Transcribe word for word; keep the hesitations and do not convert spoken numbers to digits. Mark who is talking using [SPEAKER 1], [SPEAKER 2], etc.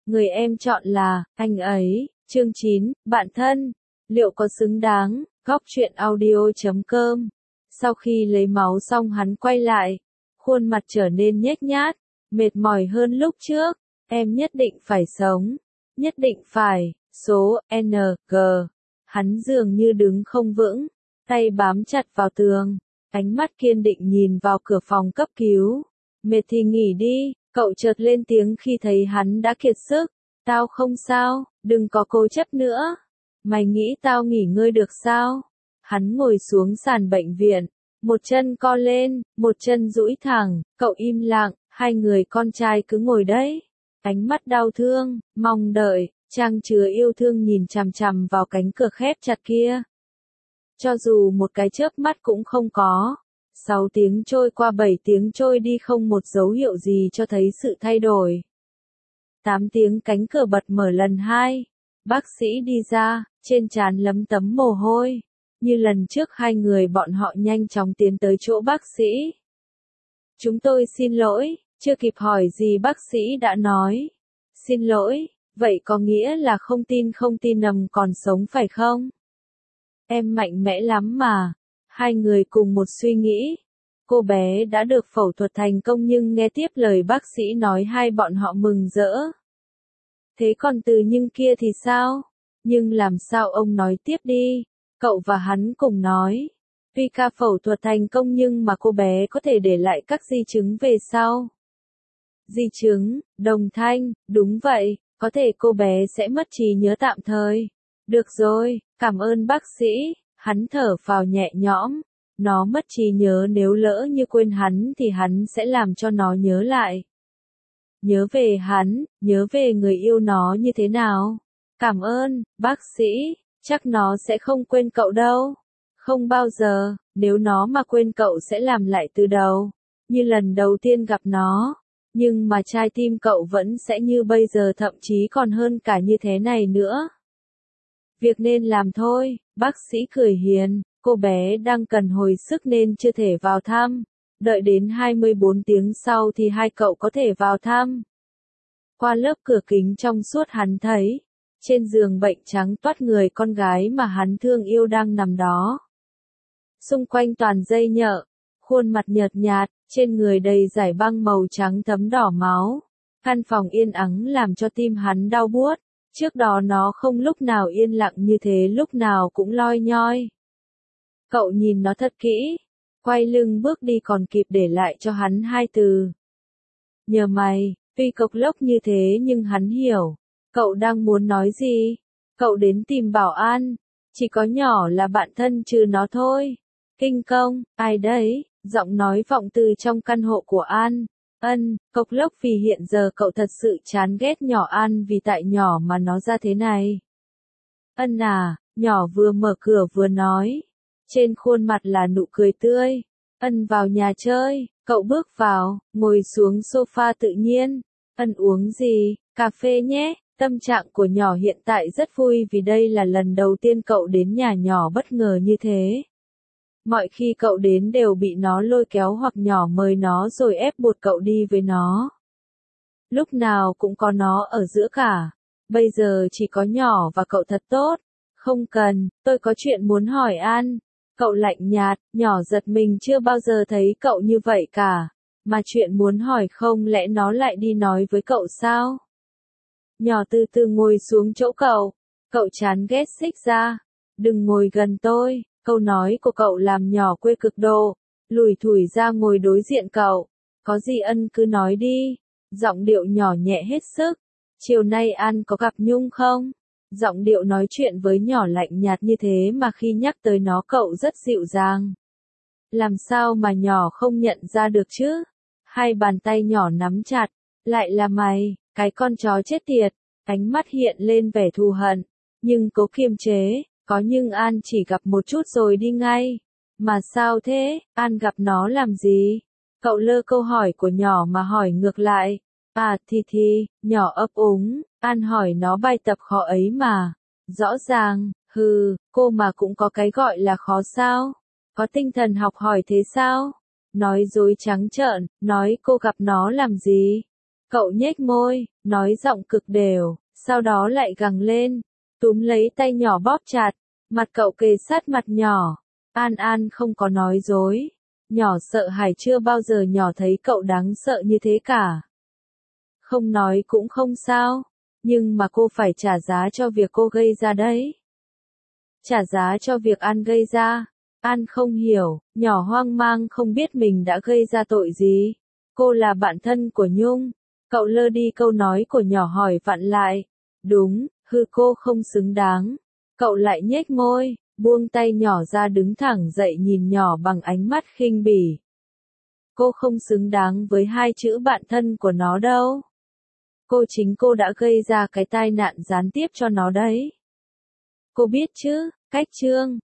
[SPEAKER 1] Người em chọn là, anh ấy. Chương chín, bạn thân. Liệu có xứng đáng? Góc truyện audio chấm com. Sau khi lấy máu xong hắn quay lại. Khuôn mặt trở nên nhếch nhác, mệt mỏi hơn lúc trước. Em nhất định phải sống. Nhất định phải. Số N G. Hắn dường như đứng không vững, tay bám chặt vào tường, ánh mắt kiên định nhìn vào cửa phòng cấp cứu. Mệt thì nghỉ đi, cậu chợt lên tiếng khi thấy hắn đã kiệt sức. Tao không sao, đừng có cố chấp nữa. Mày nghĩ tao nghỉ ngơi được sao? Hắn ngồi xuống sàn bệnh viện, một chân co lên, một chân duỗi thẳng, cậu im lặng, hai người con trai cứ ngồi đấy. Ánh mắt đau thương, mong đợi, trang chứa yêu thương nhìn chằm chằm vào cánh cửa khép chặt kia. Cho dù một cái chớp mắt cũng không có. Sáu tiếng trôi qua bảy tiếng trôi đi không một dấu hiệu gì cho thấy sự thay đổi. Tám tiếng cánh cửa bật mở lần hai. Bác sĩ đi ra, trên trán lấm tấm mồ hôi. Như lần trước hai người bọn họ nhanh chóng tiến tới chỗ bác sĩ. Chúng tôi xin lỗi, chưa kịp hỏi gì bác sĩ đã nói. Xin lỗi, vậy có nghĩa là không tin không tin nằm còn sống phải không? Em mạnh mẽ lắm mà. Hai người cùng một suy nghĩ. Cô bé đã được phẫu thuật thành công nhưng nghe tiếp lời bác sĩ nói hai bọn họ mừng rỡ. Thế còn từ nhưng kia thì sao? Nhưng làm sao ông nói tiếp đi? Cậu và hắn cùng nói. Tuy ca phẫu thuật thành công nhưng mà cô bé có thể để lại các di chứng về sau. Di chứng, đồng thanh, đúng vậy, có thể cô bé sẽ mất trí nhớ tạm thời. Được rồi, cảm ơn bác sĩ, hắn thở phào nhẹ nhõm. Nó mất trí nhớ nếu lỡ như quên hắn thì hắn sẽ làm cho nó nhớ lại. Nhớ về hắn, nhớ về người yêu nó như thế nào. Cảm ơn, bác sĩ, chắc nó sẽ không quên cậu đâu. Không bao giờ, nếu nó mà quên cậu sẽ làm lại từ đầu. Như lần đầu tiên gặp nó. Nhưng mà trái tim cậu vẫn sẽ như bây giờ thậm chí còn hơn cả như thế này nữa. Việc nên làm thôi, bác sĩ cười hiền, cô bé đang cần hồi sức nên chưa thể vào thăm. Đợi đến hai mươi bốn tiếng sau thì hai cậu có thể vào thăm. Qua lớp cửa kính trong suốt hắn thấy, trên giường bệnh trắng toát người con gái mà hắn thương yêu đang nằm đó. Xung quanh toàn dây nhợ, khuôn mặt nhợt nhạt, trên người đầy dải băng màu trắng thấm đỏ máu. Căn phòng yên ắng làm cho tim hắn đau buốt, trước đó nó không lúc nào yên lặng như thế lúc nào cũng loi nhoi. Cậu nhìn nó thật kỹ, quay lưng bước đi còn kịp để lại cho hắn hai từ. Nhờ mày, tuy cộc lốc như thế nhưng hắn hiểu. Cậu đang muốn nói gì? Cậu đến tìm bảo an, chỉ có nhỏ là bạn thân trừ nó thôi. Kinh công, ai đấy? Giọng nói vọng từ trong căn hộ của An. Ân, cộc lốc vì hiện giờ cậu thật sự chán ghét nhỏ An vì tại nhỏ mà nó ra thế này. Ân à, nhỏ vừa mở cửa vừa nói. Trên khuôn mặt là nụ cười tươi. Ân vào nhà chơi, cậu bước vào, ngồi xuống sofa tự nhiên. Ân uống gì, cà phê nhé. Tâm trạng của nhỏ hiện tại rất vui vì đây là lần đầu tiên cậu đến nhà nhỏ bất ngờ như thế. Mọi khi cậu đến đều bị nó lôi kéo hoặc nhỏ mời nó rồi ép buộc cậu đi với nó. Lúc nào cũng có nó ở giữa cả. Bây giờ chỉ có nhỏ và cậu thật tốt. Không cần, tôi có chuyện muốn hỏi An. Cậu lạnh nhạt, nhỏ giật mình chưa bao giờ thấy cậu như vậy cả. Mà chuyện muốn hỏi không lẽ nó lại đi nói với cậu sao? Nhỏ từ từ ngồi xuống chỗ cậu. Cậu chán ghét xích ra. Đừng ngồi gần tôi. Câu nói của cậu làm nhỏ quê cực độ. Lủi thủi ra ngồi đối diện cậu. Có gì Ân cứ nói đi. Giọng điệu nhỏ nhẹ hết sức. Chiều nay An có gặp Nhung không? Giọng điệu nói chuyện với nhỏ lạnh nhạt như thế mà khi nhắc tới nó cậu rất dịu dàng. Làm sao mà nhỏ không nhận ra được chứ? Hai bàn tay nhỏ nắm chặt. Lại là mày, cái con chó chết tiệt. Ánh mắt hiện lên vẻ thù hận. Nhưng cố kiềm chế. Có nhưng An chỉ gặp một chút rồi đi ngay. Mà sao thế, An gặp nó làm gì? Cậu lơ câu hỏi của nhỏ mà hỏi ngược lại. À thì thì, nhỏ ấp úng, An hỏi nó bài tập khó ấy mà. Rõ ràng, hừ, cô mà cũng có cái gọi là khó sao? Có tinh thần học hỏi thế sao? Nói dối trắng trợn, nói cô gặp nó làm gì? Cậu nhếch môi, nói giọng cực đều, sau đó lại gằn lên, túm lấy tay nhỏ bóp chặt, mặt cậu kề sát mặt nhỏ. An An không có nói dối. Nhỏ sợ hãi chưa bao giờ nhỏ thấy cậu đáng sợ như thế cả. Không nói cũng không sao, nhưng mà cô phải trả giá cho việc cô gây ra đấy. Trả giá cho việc An gây ra. An không hiểu, nhỏ hoang mang không biết mình đã gây ra tội gì. Cô là bạn thân của Nhung. Cậu lơ đi câu nói của nhỏ hỏi vặn lại. Đúng, hư cô không xứng đáng. Cậu lại nhếch môi, buông tay nhỏ ra đứng thẳng dậy nhìn nhỏ bằng ánh mắt khinh bỉ. Cô không xứng đáng với hai chữ bạn thân của nó đâu. Cô chính cô đã gây ra cái tai nạn gián tiếp cho nó đấy. Cô biết chứ, cách Trương.